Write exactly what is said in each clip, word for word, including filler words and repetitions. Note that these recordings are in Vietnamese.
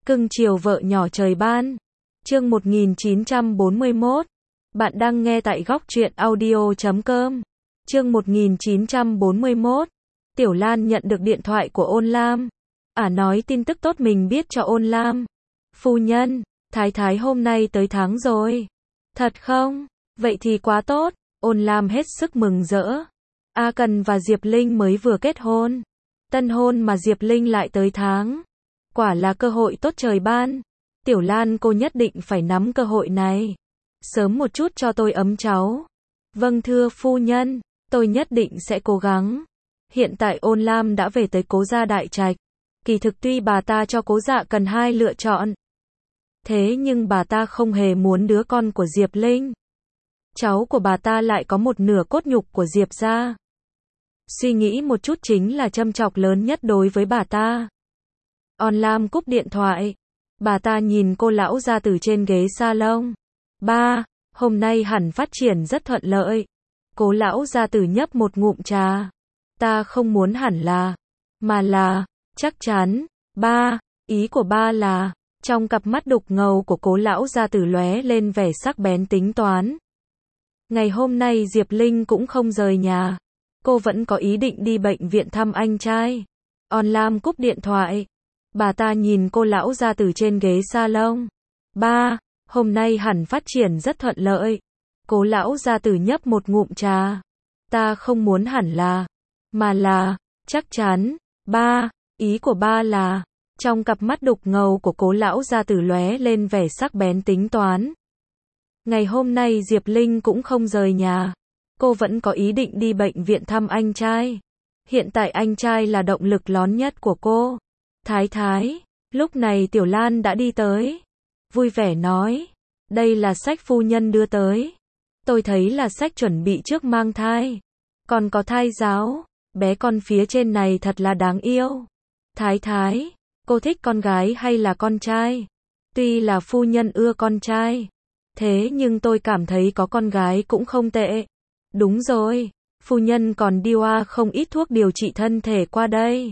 Cưng chiều vợ nhỏ trời ban. Chương một nghìn chín trăm bốn mươi mốt. Bạn đang nghe tại góc truyện audio chấm com. Chương một nghìn chín trăm bốn mươi mốt. Tiểu Lan nhận được điện thoại của Ôn Lam. Ả nói tin tức tốt mình biết cho Ôn Lam. Phu nhân, Thái Thái hôm nay tới tháng rồi. Thật không? Vậy thì quá tốt. Ôn Lam hết sức mừng rỡ. A Cần và Diệp Linh mới vừa kết hôn. Tân hôn mà Diệp Linh lại tới tháng. Quả là cơ hội tốt trời ban. Tiểu Lan cô nhất định phải nắm cơ hội này. Sớm một chút cho tôi ấm cháu. Vâng thưa phu nhân, tôi nhất định sẽ cố gắng. Hiện tại Ôn Lam đã về tới Cố gia Đại Trạch. Kỳ thực tuy bà ta cho Cố Dạ Cần hai lựa chọn. Thế nhưng bà ta không hề muốn đứa con của Diệp Linh. Cháu của bà ta lại có một nửa cốt nhục của Diệp gia. Suy nghĩ một chút chính là châm chọc lớn nhất đối với bà ta. Ôn Lam cúp điện thoại. Bà ta nhìn cô lão gia tử trên ghế salon. Ba, hôm nay hẳn phát triển rất thuận lợi. Cố lão gia tử nhấp một ngụm trà. Ta không muốn hẳn là, mà là, chắc chắn. Ba, ý của ba là, trong cặp mắt đục ngầu của cố lão gia tử lóe lên vẻ sắc bén tính toán. Ngày hôm nay Diệp Linh cũng không rời nhà. Cô vẫn có ý định đi bệnh viện thăm anh trai. Ôn Lam cúp điện thoại. Bà ta nhìn cô lão gia tử trên ghế salon. Ba, hôm nay hẳn phát triển rất thuận lợi. Cố lão gia tử nhấp một ngụm trà. Ta không muốn hẳn là, mà là, chắc chắn. Ba, ý của ba là, trong cặp mắt đục ngầu của cố lão gia tử lóe lên vẻ sắc bén tính toán. Ngày hôm nay Diệp Linh cũng không rời nhà. Cô vẫn có ý định đi bệnh viện thăm anh trai. Hiện tại anh trai là động lực lớn nhất của cô. Thái Thái, lúc này Tiểu Lan đã đi tới. Vui vẻ nói, đây là sách phu nhân đưa tới. Tôi thấy là sách chuẩn bị trước mang thai. Còn có thai giáo, bé con phía trên này thật là đáng yêu. Thái Thái, cô thích con gái hay là con trai? Tuy là phu nhân ưa con trai, thế nhưng tôi cảm thấy có con gái cũng không tệ. Đúng rồi, phu nhân còn đi qua không ít thuốc điều trị thân thể qua đây.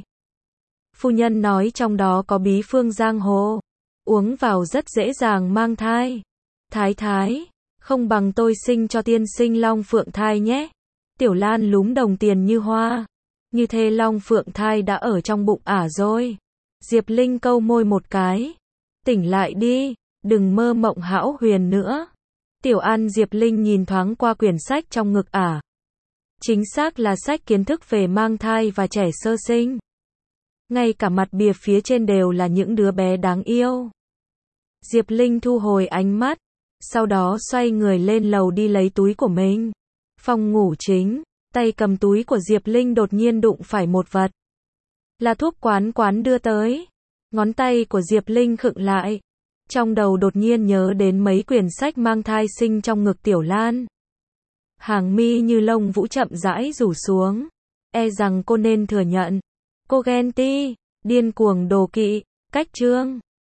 Phu nhân nói trong đó có bí phương giang hồ. Uống vào rất dễ dàng mang thai. Thái Thái, không bằng tôi sinh cho tiên sinh Long Phượng thai nhé. Tiểu Lan lúm đồng tiền như hoa. Như thế Long Phượng thai đã ở trong bụng ả rồi. Diệp Linh câu môi một cái. Tỉnh lại đi, đừng mơ mộng hão huyền nữa. Tiểu An Diệp Linh nhìn thoáng qua quyển sách trong ngực ả. Chính xác là sách kiến thức về mang thai và trẻ sơ sinh. Ngay cả mặt bìa phía trên đều là những đứa bé đáng yêu. Diệp Linh thu hồi ánh mắt, sau đó xoay người lên lầu đi lấy túi của mình. Phòng ngủ chính, tay cầm túi của Diệp Linh đột nhiên đụng phải một vật. Là thuốc quán quán đưa tới. Ngón tay của Diệp Linh khựng lại. Trong đầu đột nhiên nhớ đến mấy quyển sách mang thai sinh trong ngực Tiểu Lan. Hàng mi như lông vũ chậm rãi rủ xuống. E rằng cô nên thừa nhận. Cô ghen ti, điên cuồng đố kỵ, cách trương.